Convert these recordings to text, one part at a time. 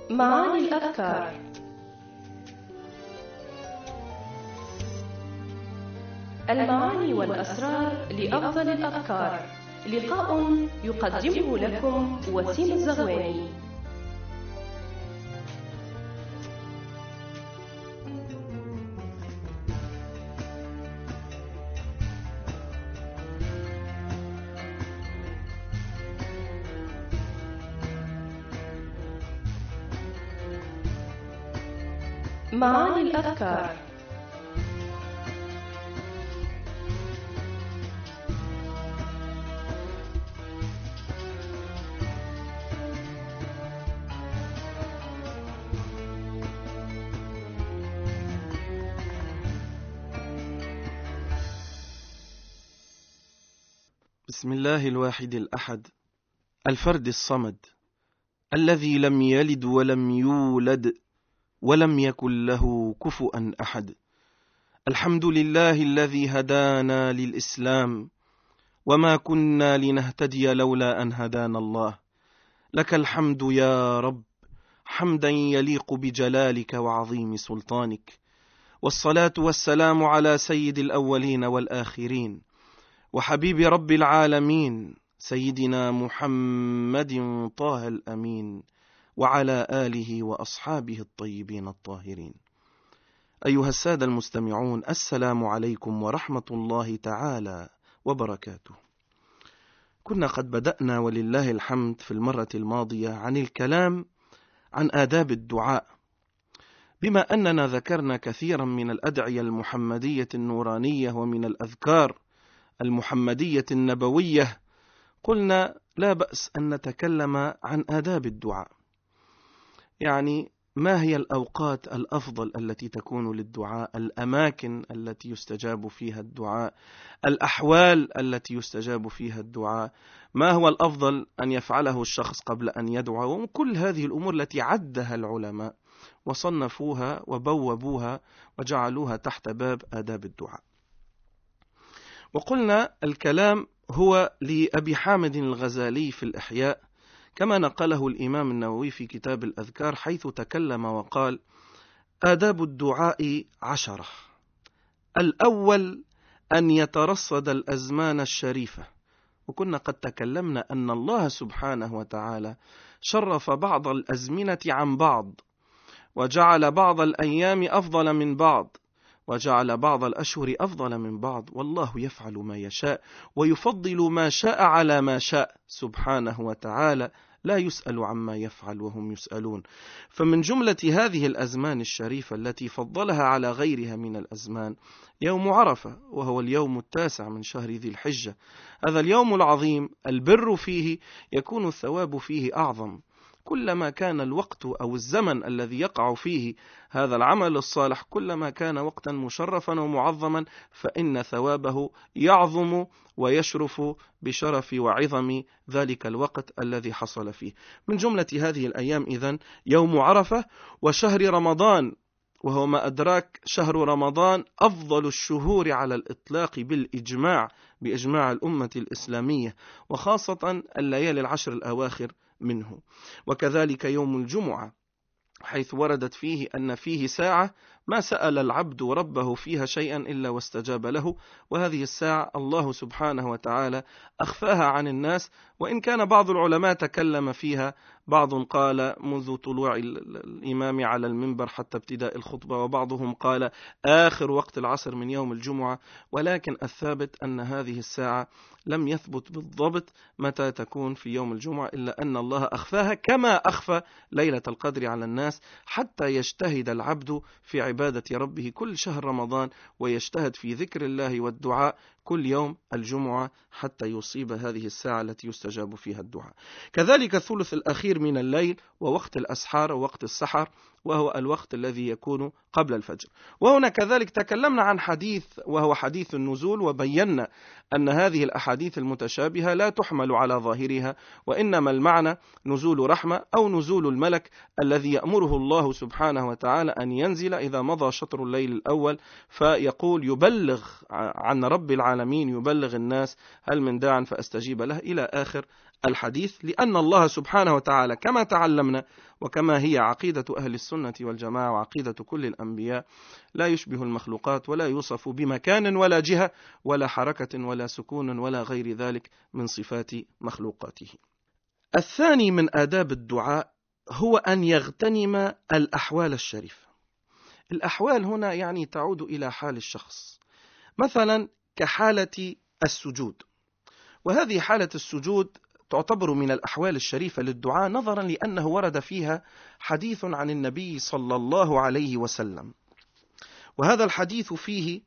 معاني الأفكار. المعاني والأسرار لأفضل الأفكار. لقاء يقدمه لكم وسيم الزغواني. معاني الأفكار. بسم الله الواحد الأحد الفرد الصمد الذي لم يلد ولم يولد ولم يكن له كفؤا أحد. الحمد لله الذي هدانا للإسلام وما كنا لنهتدي لولا أن هدانا الله. لك الحمد يا رب حمدا يليق بجلالك وعظيم سلطانك، والصلاة والسلام على سيد الأولين والآخرين وحبيب رب العالمين سيدنا محمد طه الأمين وعلى آله وأصحابه الطيبين الطاهرين. أيها السادة المستمعون، السلام عليكم ورحمة الله تعالى وبركاته. كنا قد بدأنا ولله الحمد في المرة الماضية عن الكلام عن آداب الدعاء، بما أننا ذكرنا كثيرا من الأدعية المحمدية النورانية ومن الأذكار المحمدية النبوية. قلنا لا بأس أن نتكلم عن آداب الدعاء، يعني ما هي الأوقات الأفضل التي تكون للدعاء، الأماكن التي يستجاب فيها الدعاء، الأحوال التي يستجاب فيها الدعاء، ما هو الأفضل أن يفعله الشخص قبل أن يدعو، وكل هذه الأمور التي عدها العلماء وصنفوها وبوبوها وجعلوها تحت باب آداب الدعاء. وقلنا الكلام هو لأبي حامد الغزالي في الإحياء كما نقله الإمام النووي في كتاب الأذكار، حيث تكلم وقال: آداب الدعاء 10. الأول أن يترصد الأزمان الشريفة. وكنا قد تكلمنا أن الله سبحانه وتعالى شرف بعض الأزمنة عن بعض، وجعل بعض الأيام أفضل من بعض، وجعل بعض الأشهر أفضل من بعض، والله يفعل ما يشاء ويفضل ما شاء على ما شاء سبحانه وتعالى، لا يسأل عما يفعل وهم يسألون. فمن جملة هذه الأزمان الشريفة التي فضلها على غيرها من الأزمان يوم عرفة، وهو اليوم 9 من شهر ذي الحجة. هذا اليوم العظيم البر فيه يكون الثواب فيه أعظم. كلما كان الوقت أو الزمن الذي يقع فيه هذا العمل الصالح كلما كان وقتا مشرفا ومعظما، فإن ثوابه يعظم ويشرف بشرف وعظم ذلك الوقت الذي حصل فيه. من جملة هذه الأيام إذن يوم عرفة وشهر رمضان، وهو ما أدراك شهر رمضان أفضل الشهور على الإطلاق بإجماع الأمة الإسلامية، وخاصة الليالي 10 الأواخر منه. وكذلك يوم الجمعة، حيث وردت فيه أن فيه ساعة ما سأل العبد ربه فيها شيئا إلا واستجاب له، وهذه الساعة الله سبحانه وتعالى أخفاها عن الناس، وإن كان بعض العلماء تكلم فيها. بعض قال منذ طلوع الإمام على المنبر حتى ابتداء الخطبة، وبعضهم قال آخر وقت العصر من يوم الجمعة، ولكن الثابت أن هذه الساعة لم يثبت بالضبط متى تكون في يوم الجمعة، إلا أن الله أخفاها كما أخفى ليلة القدر على الناس، حتى يجتهد العبد في عبادة ربه كل شهر رمضان، ويجتهد في ذكر الله والدعاء كل يوم الجمعة حتى يصيب هذه الساعة التي يستجاب فيها الدعاء. كذلك الثلث الأخير من الليل ووقت الأسحار ووقت السحر، وهو الوقت الذي يكون قبل الفجر. وهنا كذلك تكلمنا عن حديث وهو حديث النزول، وبينا أن هذه الأحاديث المتشابهة لا تحمل على ظاهرها، وإنما المعنى نزول رحمة أو نزول الملك الذي يأمره الله سبحانه وتعالى أن ينزل إذا مضى شطر الليل الأول، فيقول يبلغ عن رب العالمين، يبلغ الناس هل من داع فأستجيب له، إلى آخر الحديث، لأن الله سبحانه وتعالى كما تعلمنا وكما هي عقيدة أهل السنة والجماعة وعقيدة كل الأنبياء لا يشبه المخلوقات ولا يوصف بمكان ولا جهة ولا حركة ولا سكون ولا غير ذلك من صفات مخلوقاته. الثاني من آداب الدعاء هو أن يغتنم الأحوال الشريفة. الأحوال هنا يعني تعود إلى حال الشخص، مثلا كحالة السجود، وهذه حالة السجود تعتبر من الأحوال الشريفة للدعاء نظرا لأنه ورد فيها حديث عن النبي صلى الله عليه وسلم، وهذا الحديث فيه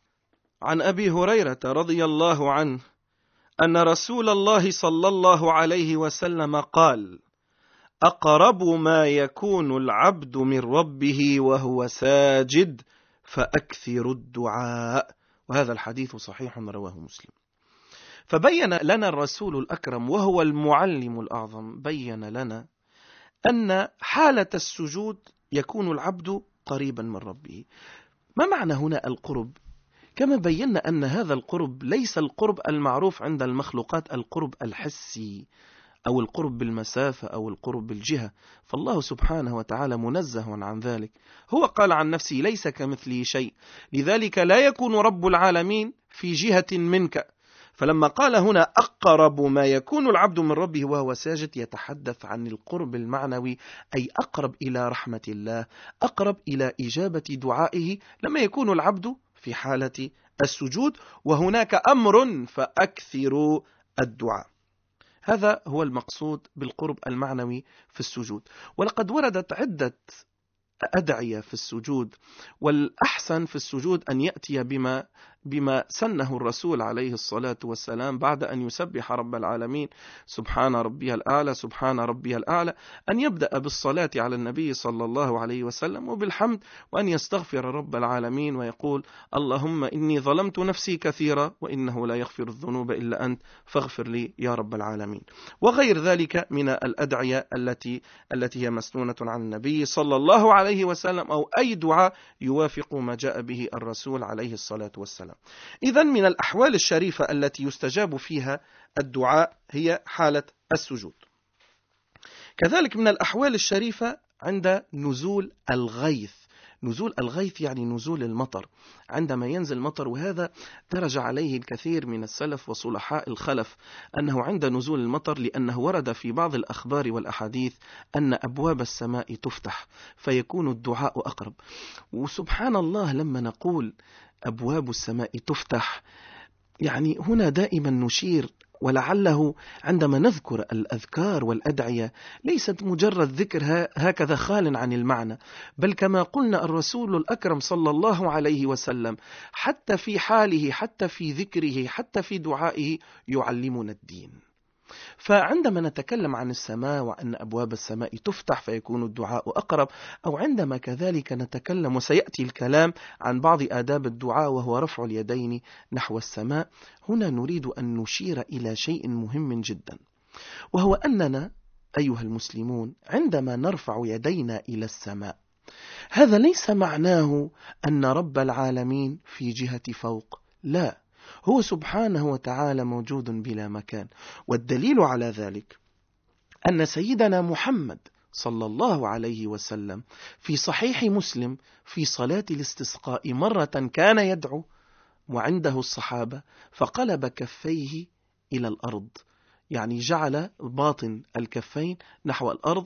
عن أبي هريرة رضي الله عنه أن رسول الله صلى الله عليه وسلم قال: أقرب ما يكون العبد من ربه وهو ساجد فأكثر الدعاء، وهذا الحديث صحيح رواه مسلم. فبين لنا الرسول الأكرم وهو المعلم الأعظم، بين لنا أن حالة السجود يكون العبد قريبا من ربه. ما معنى هنا القرب؟ كما بينا أن هذا القرب ليس القرب المعروف عند المخلوقات القرب الحسي أو القرب بالمسافة أو القرب بالجهة، فالله سبحانه وتعالى منزه عن ذلك. هو قال عن نفسه: ليس كمثله شيء، لذلك لا يكون رب العالمين في جهة منك. فلما قال هنا أقرب ما يكون العبد من ربه وهو ساجد، يتحدث عن القرب المعنوي، أي أقرب إلى رحمة الله، أقرب إلى إجابة دعائه لما يكون العبد في حالة السجود، وهناك أمر فأكثروا الدعاء. هذا هو المقصود بالقرب المعنوي في السجود. ولقد وردت عدة أدعية في السجود، والأحسن في السجود أن يأتي بما سنه الرسول عليه الصلاة والسلام بعد أن يسبح رب العالمين سبحان ربي الأعلى سبحان ربي الأعلى، أن يبدأ بالصلاة على النبي صلى الله عليه وسلم وبالحمد، وأن يستغفر رب العالمين ويقول: اللهم إني ظلمت نفسي كثيرا وإنه لا يغفر الذنوب إلا أنت فاغفر لي يا رب العالمين، وغير ذلك من الأدعية التي هي مسنونة عن النبي صلى الله عليه وسلم، أو أي دعاء يوافق ما جاء به الرسول عليه الصلاة والسلام. إذن من الأحوال الشريفة التي يستجاب فيها الدعاء هي حالة السجود. كذلك من الأحوال الشريفة عند نزول الغيث. نزول الغيث يعني نزول المطر، عندما ينزل مطر، وهذا درج عليه الكثير من السلف وصلحاء الخلف أنه عند نزول المطر، لأنه ورد في بعض الأخبار والأحاديث أن أبواب السماء تفتح فيكون الدعاء أقرب. وسبحان الله لما نقول أبواب السماء تفتح، يعني هنا دائما نشير، ولعله عندما نذكر الأذكار والأدعية ليست مجرد ذكر هكذا خال عن المعنى، بل كما قلنا الرسول الأكرم صلى الله عليه وسلم حتى في حاله، حتى في ذكره، حتى في دعائه يعلمنا الدين. فعندما نتكلم عن السماء وأن أبواب السماء تفتح فيكون الدعاء أقرب، أو عندما كذلك نتكلم، وسيأتي الكلام عن بعض آداب الدعاء وهو رفع اليدين نحو السماء، هنا نريد أن نشير إلى شيء مهم جدا، وهو أننا أيها المسلمون عندما نرفع يدينا إلى السماء، هذا ليس معناه أن رب العالمين في جهة فوق، لا، هو سبحانه وتعالى موجود بلا مكان. والدليل على ذلك أن سيدنا محمد صلى الله عليه وسلم في صحيح مسلم في صلاة الاستسقاء مرة كان يدعو وعنده الصحابة فقلب كفيه إلى الأرض، يعني جعل باطن الكفين نحو الأرض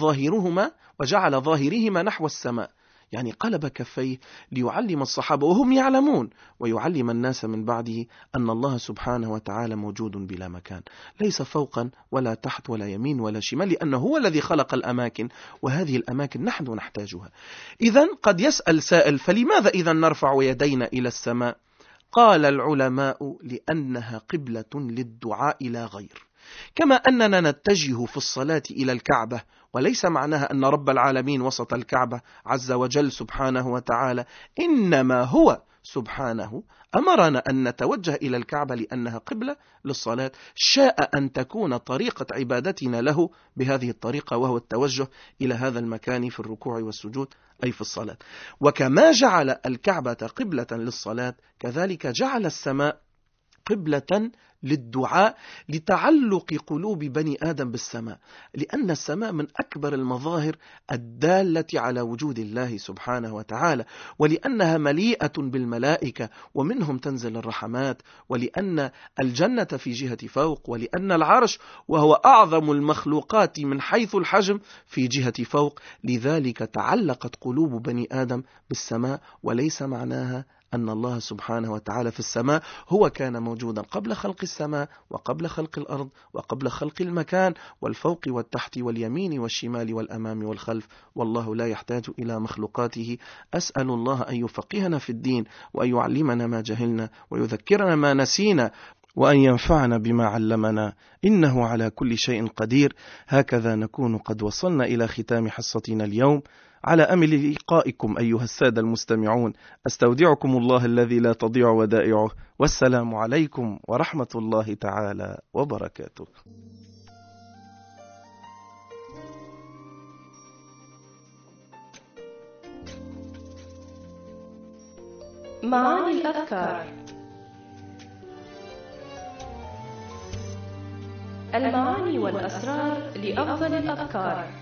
وجعل ظاهرهما نحو السماء، يعني قلب كفيه ليعلم الصحابة وهم يعلمون ويعلم الناس من بعده أن الله سبحانه وتعالى موجود بلا مكان، ليس فوقا ولا تحت ولا يمين ولا شمال، لأنه هو الذي خلق الأماكن، وهذه الأماكن نحن نحتاجها. إذن قد يسأل سائل: فلماذا إذن نرفع يدينا إلى السماء؟ قال العلماء: لأنها قبلة للدعاء لا غير. كما أننا نتجه في الصلاة إلى الكعبة، وليس معناها أن رب العالمين وسط الكعبة عز وجل سبحانه وتعالى، إنما هو سبحانه أمرنا أن نتوجه إلى الكعبة لأنها قبلة للصلاة، شاء أن تكون طريقة عبادتنا له بهذه الطريقة، وهو التوجه إلى هذا المكان في الركوع والسجود أي في الصلاة. وكما جعل الكعبة قبلة للصلاة، كذلك جعل السماء قبلة للدعاء لتعلق قلوب بني آدم بالسماء، لأن السماء من أكبر المظاهر الدالة على وجود الله سبحانه وتعالى، ولأنها مليئة بالملائكة ومنهم تنزل الرحمات، ولأن الجنة في جهة فوق، ولأن العرش وهو أعظم المخلوقات من حيث الحجم في جهة فوق. لذلك تعلقت قلوب بني آدم بالسماء، وليس معناها أن الله سبحانه وتعالى في السماء هو كان موجودا قبل خلق السماء وقبل خلق الأرض وقبل خلق المكان والفوق والتحت واليمين والشمال والأمام والخلف، والله لا يحتاج إلى مخلوقاته. أسأل الله أن يفقهنا في الدين، وأن يعلمنا ما جهلنا، ويذكرنا ما نسينا، وأن ينفعنا بما علمنا، إنه على كل شيء قدير. هكذا نكون قد وصلنا إلى ختام حصتنا اليوم، على أمل لقائكم أيها السادة المستمعون. أستودعكم الله الذي لا تضيع ودائعه، والسلام عليكم ورحمة الله تعالى وبركاته. معاني الأذكار. المعاني والأسرار لأفضل الأذكار.